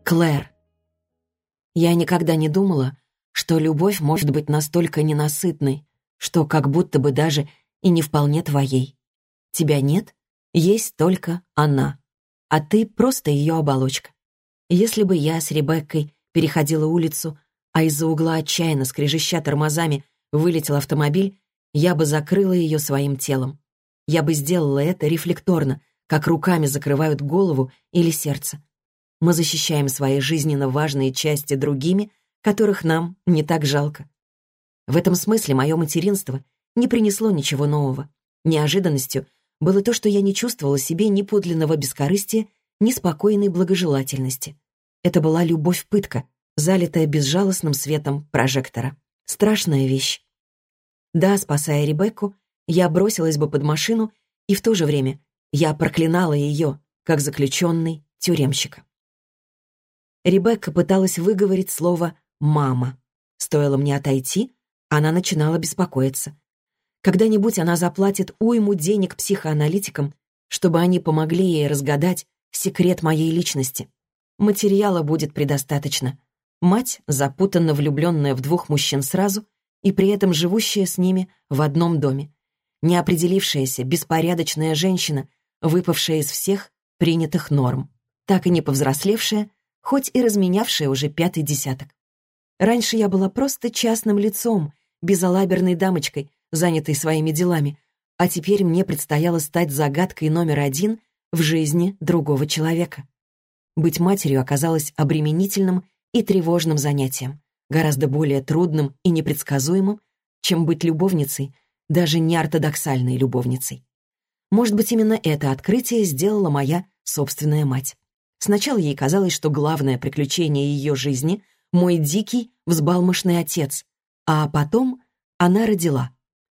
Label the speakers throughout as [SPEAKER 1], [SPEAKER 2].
[SPEAKER 1] Клэр. Я никогда не думала, что любовь может быть настолько ненасытной, что как будто бы даже и не вполне твоей. Тебя нет, есть только она, а ты просто ее оболочка. Если бы я с Ребеккой переходила улицу, а из-за угла отчаянно скрежеща тормозами вылетел автомобиль, я бы закрыла ее своим телом. Я бы сделала это рефлекторно, как руками закрывают голову или сердце. Мы защищаем свои жизненно важные части другими, которых нам не так жалко. В этом смысле мое материнство не принесло ничего нового. Неожиданностью было то, что я не чувствовала себе ни подлинного бескорыстия, ни спокойной благожелательности. Это была любовь-пытка, залитая безжалостным светом прожектора. Страшная вещь. Да, спасая Ребекку, я бросилась бы под машину, и в то же время я проклинала ее, как заключенный тюремщика. Ребекка пыталась выговорить слово «мама». Стоило мне отойти, она начинала беспокоиться. Когда-нибудь она заплатит уйму денег психоаналитикам, чтобы они помогли ей разгадать секрет моей личности. Материала будет предостаточно. Мать, запутанно влюбленная в двух мужчин сразу, и при этом живущая с ними в одном доме. Неопределившаяся, беспорядочная женщина, выпавшая из всех принятых норм. Так и не повзрослевшая, хоть и разменявшая уже 5-й десяток. Раньше я была просто частным лицом, безалаберной дамочкой, занятой своими делами, а теперь мне предстояло стать загадкой номер 1 в жизни другого человека. Быть матерью оказалось обременительным и тревожным занятием, гораздо более трудным и непредсказуемым, чем быть любовницей, даже не ортодоксальной любовницей. Может быть, именно это открытие сделала моя собственная мать. Сначала ей казалось, что главное приключение ее жизни — мой дикий, взбалмошный отец, а потом она родила.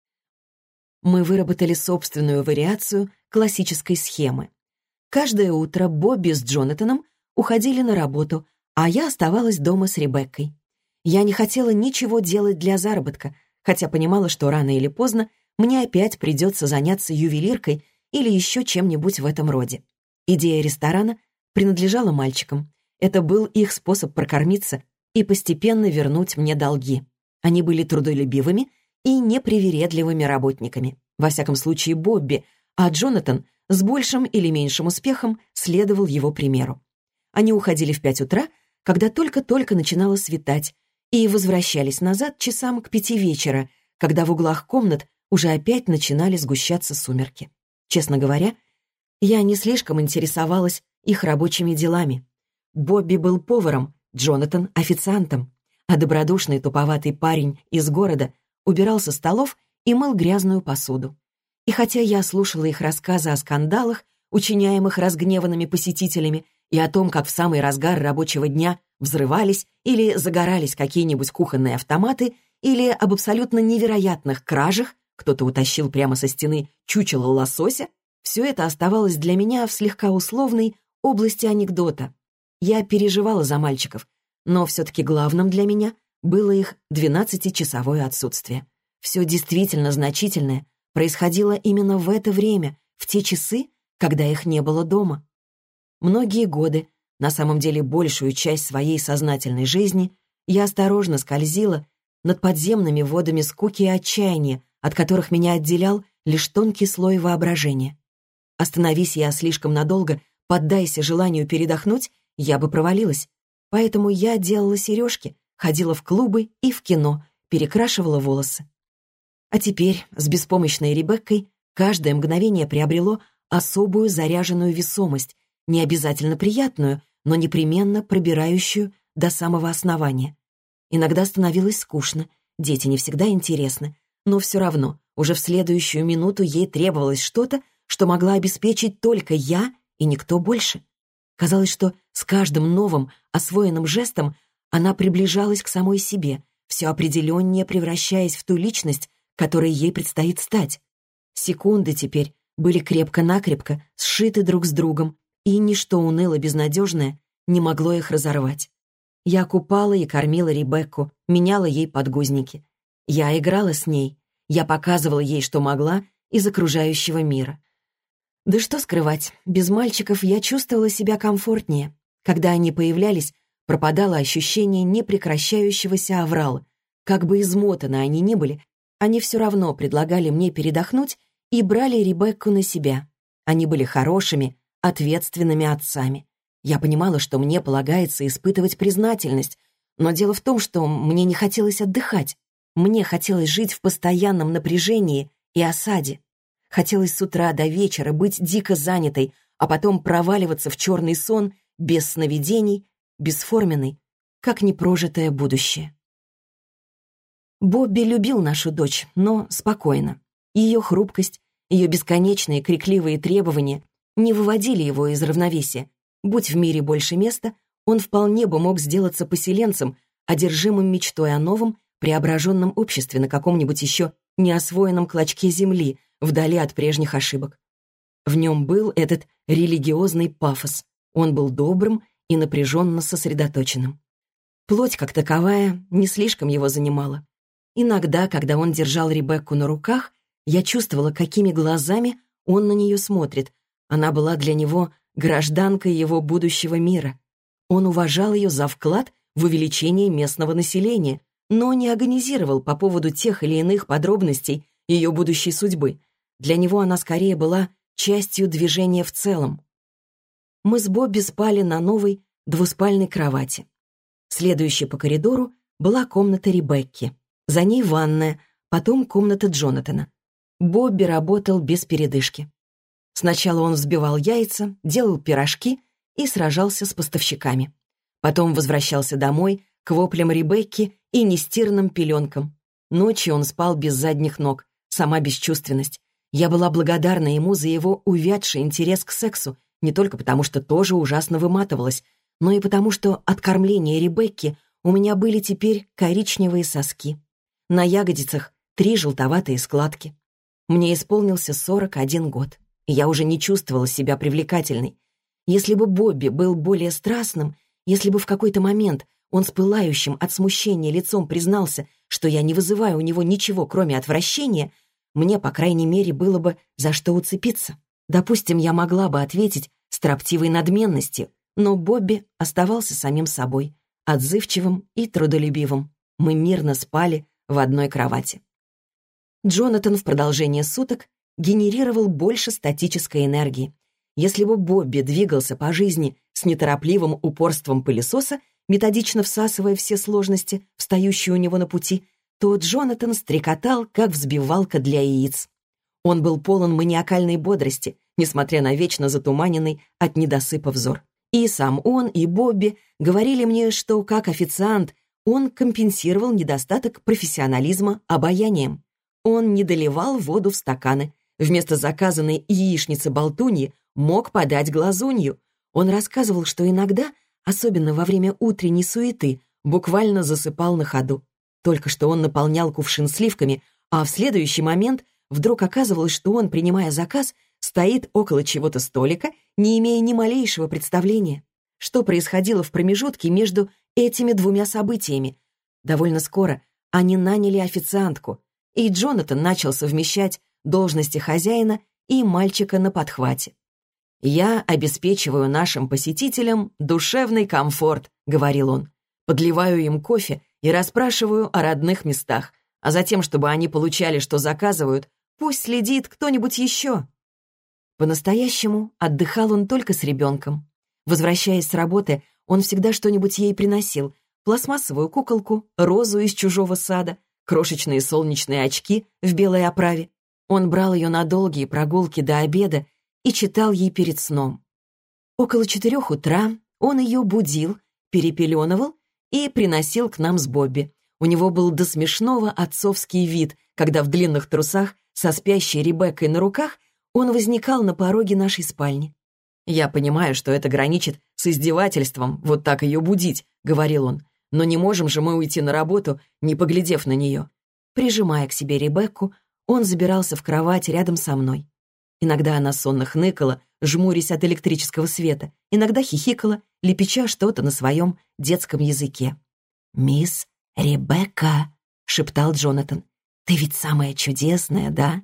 [SPEAKER 1] Мы выработали собственную вариацию классической схемы. Каждое утро Бобби с Джонатаном уходили на работу, а я оставалась дома с Ребеккой. Я не хотела ничего делать для заработка, хотя понимала, что рано или поздно мне опять придется заняться ювелиркой или еще чем-нибудь в этом роде. Идея ресторана принадлежала мальчикам. Это был их способ прокормиться и постепенно вернуть мне долги. Они были трудолюбивыми и непривередливыми работниками. Во всяком случае, Бобби, а Джонатан с большим или меньшим успехом следовал его примеру. Они уходили в 5 утра, когда только-только начинало светать, и возвращались назад часам к 5 вечера, когда в углах комнат уже опять начинали сгущаться сумерки. Честно говоря, я не слишком интересовалась их рабочими делами. Бобби был поваром, Джонатан — официантом, а добродушный туповатый парень из города убирал со столов и мыл грязную посуду. И хотя я слушала их рассказы о скандалах, учиняемых разгневанными посетителями, и о том, как в самый разгар рабочего дня взрывались или загорались какие-нибудь кухонные автоматы, или об абсолютно невероятных кражах, кто-то утащил прямо со стены чучело лосося, все это оставалось для меня в слегка условной области анекдота. Я переживала за мальчиков, но все-таки главным для меня было их 12-часовое отсутствие. Все действительно значительное происходило именно в это время, в те часы, когда их не было дома. Многие годы, на самом деле большую часть своей сознательной жизни, я осторожно скользила над подземными водами скуки и отчаяния, от которых меня отделял лишь тонкий слой воображения. Остановись я слишком надолго, поддайся желанию передохнуть, я бы провалилась. Поэтому я делала сережки, ходила в клубы и в кино, перекрашивала волосы. А теперь с беспомощной Ребеккой каждое мгновение приобрело особую заряженную весомость, не обязательно приятную, но непременно пробирающую до самого основания. Иногда становилось скучно, дети не всегда интересны, но все равно уже в следующую минуту ей требовалось что-то, что могла обеспечить только я и никто больше. Казалось, что с каждым новым освоенным жестом она приближалась к самой себе, все определеннее превращаясь в ту личность, которой ей предстоит стать. Секунды теперь были крепко-накрепко сшиты друг с другом, и ничто уныло-безнадежное не могло их разорвать. Я купала и кормила Ребекку, меняла ей подгузники. Я играла с ней, я показывала ей, что могла, из окружающего мира. Да что скрывать, без мальчиков я чувствовала себя комфортнее. Когда они появлялись, пропадало ощущение непрекращающегося аврала. Как бы измотаны они ни были, они все равно предлагали мне передохнуть и брали Ребекку на себя. Они были хорошими, ответственными отцами. Я понимала, что мне полагается испытывать признательность, но дело в том, что мне не хотелось отдыхать. Мне хотелось жить в постоянном напряжении и осаде. Хотелось с утра до вечера быть дико занятой, а потом проваливаться в черный сон, без сновидений, бесформенный, как непрожитое будущее. Бобби любил нашу дочь, но спокойно. Ее хрупкость, ее бесконечные крикливые требования не выводили его из равновесия. Будь в мире больше места, он вполне бы мог сделаться поселенцем, одержимым мечтой о новом, преображенном обществе на каком-нибудь еще неосвоенном клочке земли, вдали от прежних ошибок. В нем был этот религиозный пафос. Он был добрым и напряженно сосредоточенным. Плоть, как таковая, не слишком его занимала. Иногда, когда он держал Ребекку на руках, я чувствовала, какими глазами он на нее смотрит. Она была для него гражданкой его будущего мира. Он уважал ее за вклад в увеличение местного населения, но не агонизировал по поводу тех или иных подробностей ее будущей судьбы. Для него она скорее была частью движения в целом. Мы с Бобби спали на новой двуспальной кровати. Следующей по коридору была комната Ребекки. За ней ванная, потом комната Джонатана. Бобби работал без передышки. Сначала он взбивал яйца, делал пирожки и сражался с поставщиками. Потом возвращался домой к воплям Ребекки и нестиранным пеленкам. Ночью он спал без задних ног, сама бесчувственность. Я была благодарна ему за его увядший интерес к сексу, не только потому, что тоже ужасно выматывалась, но и потому, что от кормления Ребекки у меня были теперь коричневые соски. На ягодицах 3 желтоватые складки. Мне исполнился 41 год, и я уже не чувствовала себя привлекательной. Если бы Бобби был более страстным, если бы в какой-то момент он с пылающим от смущения лицом признался, что я не вызываю у него ничего, кроме отвращения, мне, по крайней мере, было бы за что уцепиться. Допустим, я могла бы ответить строптивой надменностью, но Бобби оставался самим собой, отзывчивым и трудолюбивым. Мы мирно спали в одной кровати. Джонатан в продолжение суток генерировал больше статической энергии. Если бы Бобби двигался по жизни с неторопливым упорством пылесоса, методично всасывая все сложности, встающие у него на пути, то Джонатан стрекотал, как взбивалка для яиц. Он был полон маниакальной бодрости, несмотря на вечно затуманенный от недосыпа взор. И сам он, и Бобби говорили мне, что, как официант, он компенсировал недостаток профессионализма обаянием. Он не доливал воду в стаканы. Вместо заказанной яичницы-болтуньи мог подать глазунью. Он рассказывал, что иногда, особенно во время утренней суеты, буквально засыпал на ходу. Только что он наполнял кувшин сливками, а в следующий момент вдруг оказывалось, что он, принимая заказ, стоит около чего-то столика, не имея ни малейшего представления, что происходило в промежутке между этими двумя событиями. Довольно скоро они наняли официантку, и Джонатан начал совмещать должности хозяина и мальчика на подхвате. «Я обеспечиваю нашим посетителям душевный комфорт», — говорил он. «Подливаю им кофе и расспрашиваю о родных местах, а затем, чтобы они получали, что заказывают, пусть следит кто-нибудь еще». По-настоящему отдыхал он только с ребенком. Возвращаясь с работы, он всегда что-нибудь ей приносил: пластмассовую куколку, розу из чужого сада, крошечные солнечные очки в белой оправе. Он брал ее на долгие прогулки до обеда и читал ей перед сном. Около 4 утра он ее будил, перепеленывал и приносил к нам с Бобби. У него был до смешного отцовский вид, когда в длинных трусах со спящей Ребеккой на руках он возникал на пороге нашей спальни. «Я понимаю, что это граничит с издевательством, вот так ее будить», — говорил он. «Но не можем же мы уйти на работу, не поглядев на нее». Прижимая к себе Ребекку, он забирался в кровать рядом со мной. Иногда она сонно хныкала, жмурясь от электрического света, иногда хихикала, лепеча что-то на своем детском языке. «Мисс Ребекка», — шептал Джонатан, — «ты ведь самая чудесная, да?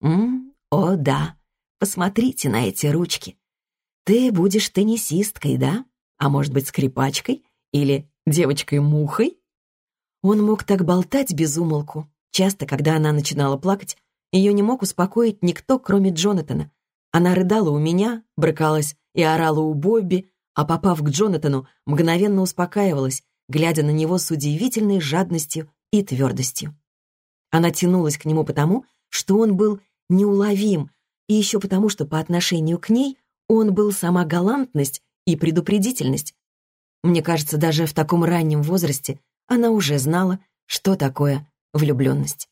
[SPEAKER 1] О, да. Посмотрите на эти ручки. Ты будешь теннисисткой, да? А может быть, скрипачкой? или девочкой-мухой? Он мог так болтать без умолку. Часто, когда она начинала плакать, ее не мог успокоить никто, кроме Джонатана. Она рыдала у меня, брыкалась и орала у Бобби, а попав к Джонатану, мгновенно успокаивалась, глядя на него с удивительной жадностью и твердостью. Она тянулась к нему потому, что он был неуловим, и еще потому, что по отношению к ней он был сама галантность и предупредительность. Мне кажется, даже в таком раннем возрасте она уже знала, что такое влюбленность.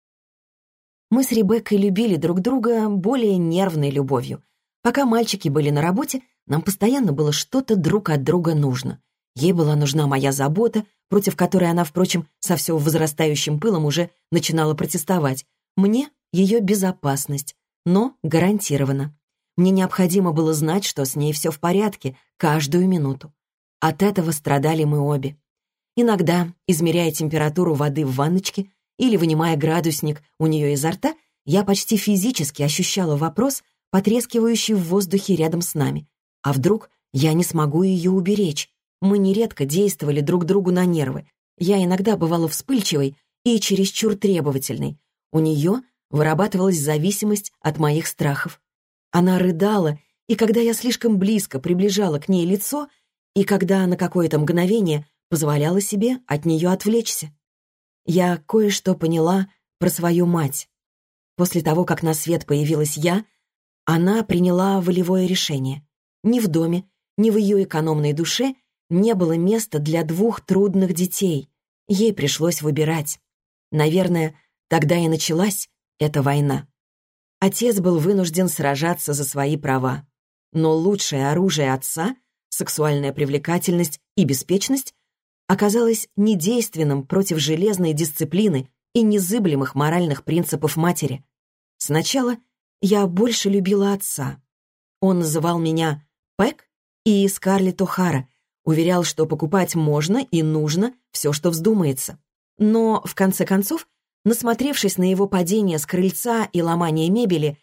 [SPEAKER 1] Мы с Ребеккой любили друг друга более нервной любовью. Пока мальчики были на работе, нам постоянно было что-то друг от друга нужно. Ей была нужна моя забота, против которой она, впрочем, со все возрастающим пылом уже начинала протестовать. Мне — ее безопасность, но гарантированно. Мне необходимо было знать, что с ней все в порядке, каждую минуту. От этого страдали мы обе. Иногда, измеряя температуру воды в ванночке или вынимая градусник у нее изо рта, я почти физически ощущала вопрос, потрескивающий в воздухе рядом с нами. А вдруг я не смогу ее уберечь? Мы нередко действовали друг другу на нервы. Я иногда бывала вспыльчивой и чересчур требовательной. У нее вырабатывалась зависимость от моих страхов. Она рыдала, и когда я слишком близко приближала к ней лицо, и когда на какое-то мгновение позволяла себе от нее отвлечься. Я кое-что поняла про свою мать. После того, как на свет появилась я, она приняла волевое решение. Ни в доме, ни в ее экономной душе не было места для двух трудных детей. Ей пришлось выбирать. Наверное, тогда и началась эта война. Отец был вынужден сражаться за свои права. Но лучшее оружие отца, сексуальная привлекательность и беспечность, оказалось недейственным против железной дисциплины и незыблемых моральных принципов матери. Сначала я больше любила отца. Он называл меня Пэк и Скарлетт О'Хара, уверял, что покупать можно и нужно все, что вздумается. Но, в конце концов, насмотревшись на его падение с крыльца и ломание мебели,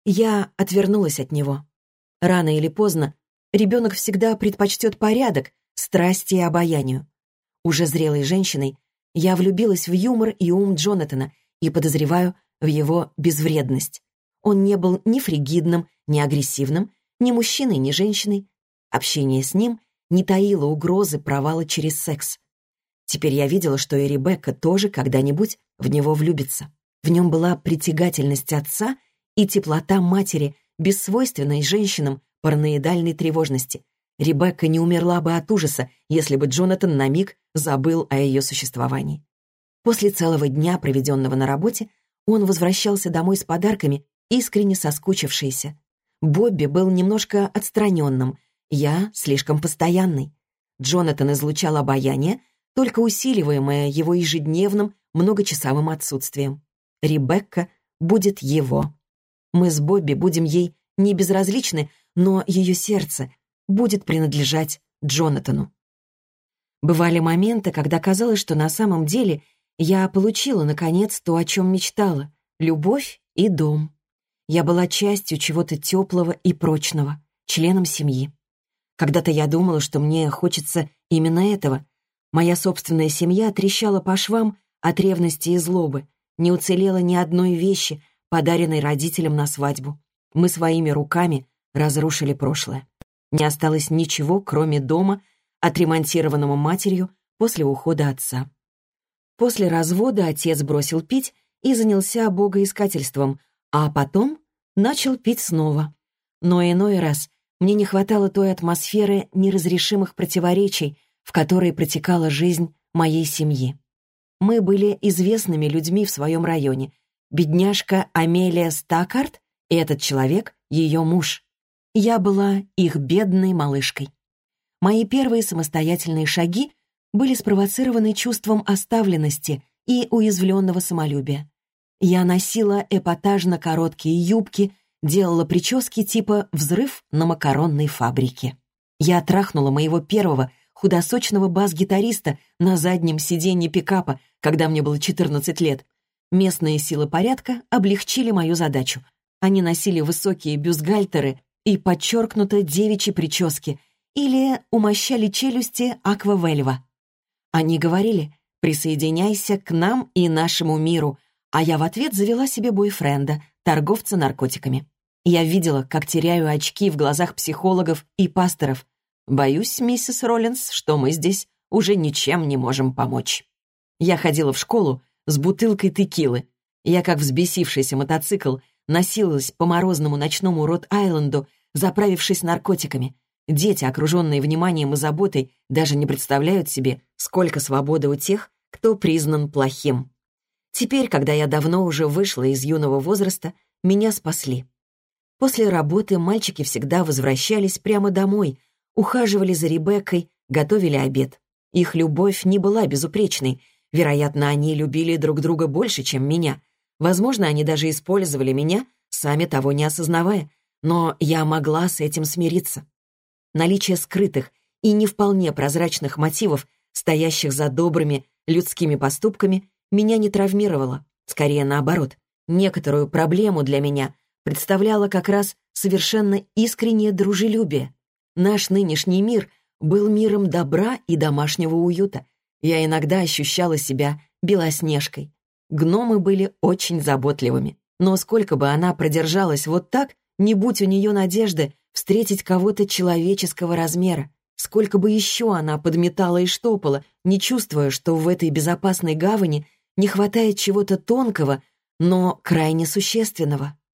[SPEAKER 1] я отвернулась от него. Рано или поздно ребенок всегда предпочтет порядок, страсти и обаянию. Уже зрелой женщиной я влюбилась в юмор и ум Джонатана и подозреваю в его безвредность. Он не был ни фригидным, ни агрессивным, ни мужчиной, ни женщиной. Общение с ним не таило угрозы провала через секс. Теперь я видела, что и Ребекка тоже когда-нибудь в него влюбится. В нем была притягательность отца и теплота матери, бессвойственной женщинам параноидальной тревожности. Ребекка не умерла бы от ужаса, если бы Джонатан на миг забыл о ее существовании. После целого дня, проведенного на работе, он возвращался домой с подарками, искренне соскучившийся. Бобби был немножко отстраненным, я слишком постоянной. Джонатан излучал обаяние, только усиливаемое его ежедневным многочасовым отсутствием. Ребекка будет его. Мы с Бобби будем ей не безразличны, но ее сердце будет принадлежать Джонатану. Бывали моменты, когда казалось, что на самом деле я получила, наконец, то, о чем мечтала — любовь и дом. Я была частью чего-то теплого и прочного, членом семьи. Когда-то я думала, что мне хочется именно этого. Моя собственная семья трещала по швам от ревности и злобы. Не уцелело ни одной вещи, подаренной родителям на свадьбу. Мы своими руками разрушили прошлое. Не осталось ничего, кроме дома, отремонтированного матерью после ухода отца. После развода отец бросил пить и занялся богоискательством, а потом начал пить снова. Но иной раз мне не хватало той атмосферы неразрешимых противоречий, в которой протекала жизнь моей семьи. Мы были известными людьми в своем районе. Бедняжка Амелия Стаккарт и этот человек — ее муж. Я была их бедной малышкой. Мои первые самостоятельные шаги были спровоцированы чувством оставленности и уязвленного самолюбия. Я носила эпатажно короткие юбки, делала прически типа «взрыв на макаронной фабрике». Я трахнула моего первого худосочного бас-гитариста на заднем сиденье пикапа, когда мне было 14 лет. Местные силы порядка облегчили мою задачу. Они носили высокие бюстгальтеры и подчеркнуто девичьи прически или умощали челюсти аквавельва. Они говорили: «Присоединяйся к нам и нашему миру», а я в ответ завела себе бойфренда, торговца наркотиками. Я видела, как теряю очки в глазах психологов и пасторов. Боюсь, миссис Роллинс, что мы здесь уже ничем не можем помочь. Я ходила в школу с бутылкой текилы. Я, как взбесившийся мотоцикл, носилась по морозному ночному Рот-Айленду, заправившись наркотиками. Дети, окруженные вниманием и заботой, даже не представляют себе, сколько свободы у тех, кто признан плохим. Теперь, когда я давно уже вышла из юного возраста, меня спасли. После работы мальчики всегда возвращались прямо домой, ухаживали за Ребеккой, готовили обед. Их любовь не была безупречной. Вероятно, они любили друг друга больше, чем меня. Возможно, они даже использовали меня, сами того не осознавая. Но я могла с этим смириться. Наличие скрытых и не вполне прозрачных мотивов, стоящих за добрыми людскими поступками, меня не травмировало. Скорее наоборот. Некоторую проблему для меня представляло как раз совершенно искреннее дружелюбие. Наш нынешний мир был миром добра и домашнего уюта. Я иногда ощущала себя Белоснежкой. Гномы были очень заботливыми. Но сколько бы она продержалась вот так, не будь у нее надежды встретить кого-то человеческого размера. Сколько бы еще она подметала и штопала, не чувствуя, что в этой безопасной гавани не хватает чего-то тонкого, но крайне существенного.